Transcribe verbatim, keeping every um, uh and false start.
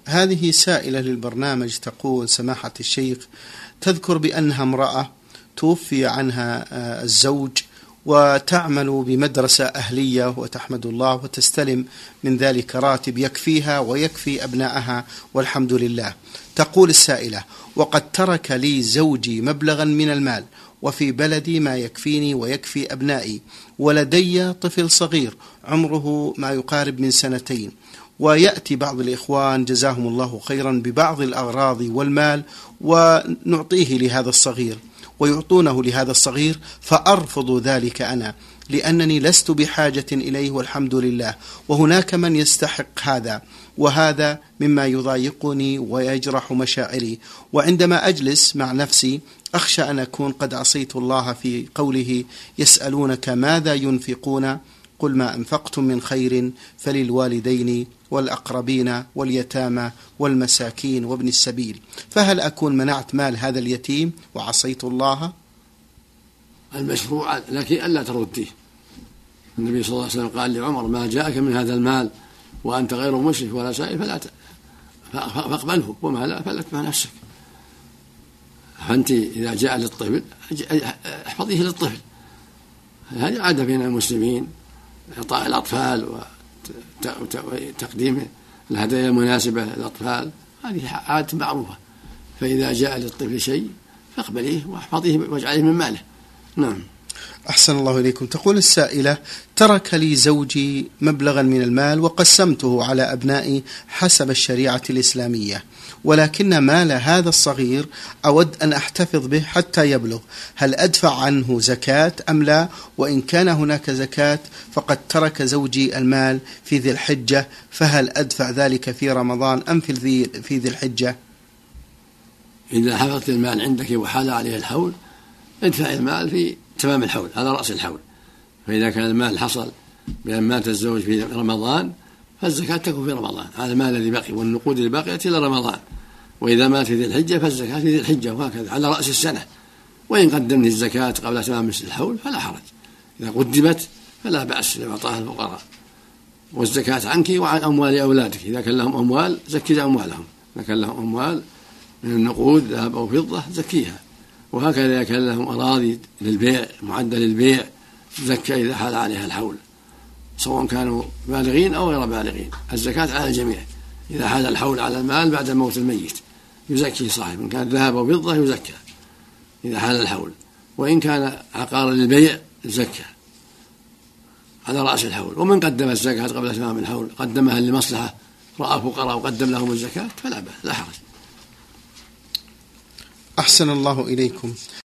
هذه سائلة للبرنامج تقول: سماحة الشيخ، تذكر بأنها امرأة توفي عنها الزوج وتعمل بمدرسة أهلية وتحمد الله وتستلم من ذلك راتب يكفيها ويكفي أبنائها والحمد لله. تقول السائلة: وقد ترك لي زوجي مبلغا من المال وفي بلدي ما يكفيني ويكفي أبنائي، ولدي طفل صغير عمره ما يقارب من سنتين، ويأتي بعض الإخوان جزاهم الله خيرا ببعض الأغراض والمال ونعطيه لهذا الصغير ويعطونه لهذا الصغير، فأرفض ذلك أنا لأنني لست بحاجة إليه والحمد لله، وهناك من يستحق هذا، وهذا مما يضايقني ويجرح مشاعري. وعندما أجلس مع نفسي أخشى أن أكون قد عصيت الله في قوله: يسألونك ماذا ينفقون قل ما أنفقتم من خير فللوالدين والأقربين واليتامى والمساكين وابن السبيل، فهل أكون منعت مال هذا اليتيم وعصيت الله؟ المشروع لك ألا ترديه. النبي صلى الله عليه وسلم قال لعمر: ما جاءك من هذا المال وأنت غير مشرف ولا سائل فلا فاقبله، وما لا فلك مع نفسك. فأنت إذا جاء للطفل احفظيه للطفل. هذه عادة بين المسلمين، إعطاء الأطفال وتقديم الهدايا المناسبة للأطفال، هذه عادة معروفة. فإذا جاء للطفل شيء فاقبليه واحفظيه واجعله من ماله. نعم. أحسن الله إليكم. تقول السائلة: ترك لي زوجي مبلغا من المال وقسمته على أبنائي حسب الشريعة الإسلامية، ولكن مال هذا الصغير أود أن أحتفظ به حتى يبلغ، هل أدفع عنه زكاة أم لا؟ وإن كان هناك زكاة فقد ترك زوجي المال في ذي الحجة، فهل أدفع ذلك في رمضان أم في ذي الحجة؟ إذا حفظت المال عندك وحال عليه الحول ادفع المال في تمام الحول على رأس الحول. فإذا كان المال حصل بأن مات الزوج في رمضان فالزكاة تكون في رمضان على المال الذي بقي والنقود اللي بقيت إلى رمضان. وإذا مات في ذي الحجة فالزكاة في ذي الحجة، وهكذا على رأس السنة. وإن قدمت الزكاة قبل تمام الحول فلا حرج، إذا قدمت فلا بأس لإعطاها الفقراء. والزكاة عنك وعن أموال أولادك، إذا كان لهم أموال زكي أموالهم، إذا كان لهم أموال من النقود ذهب أو فضة زكيها. وهكذا إذا كان لهم أراضي للبيع معدة للبيع زكى إذا حال عليها الحول، سواء كانوا بالغين أو غير بالغين. الزكاة على الجميع. إذا حال الحول على المال بعد موت الميت يزكي صاحب، إن كان ذهب أو فضة يزكى إذا حال الحول، وإن كان عقار للبيع زكى على رأس الحول. ومن قدم الزكاة قبل تمام الحول قدمها لمصلحة، رأى فقراء وقدم لهم الزكاة فلا بأس، لا حرج. أحسن الله إليكم.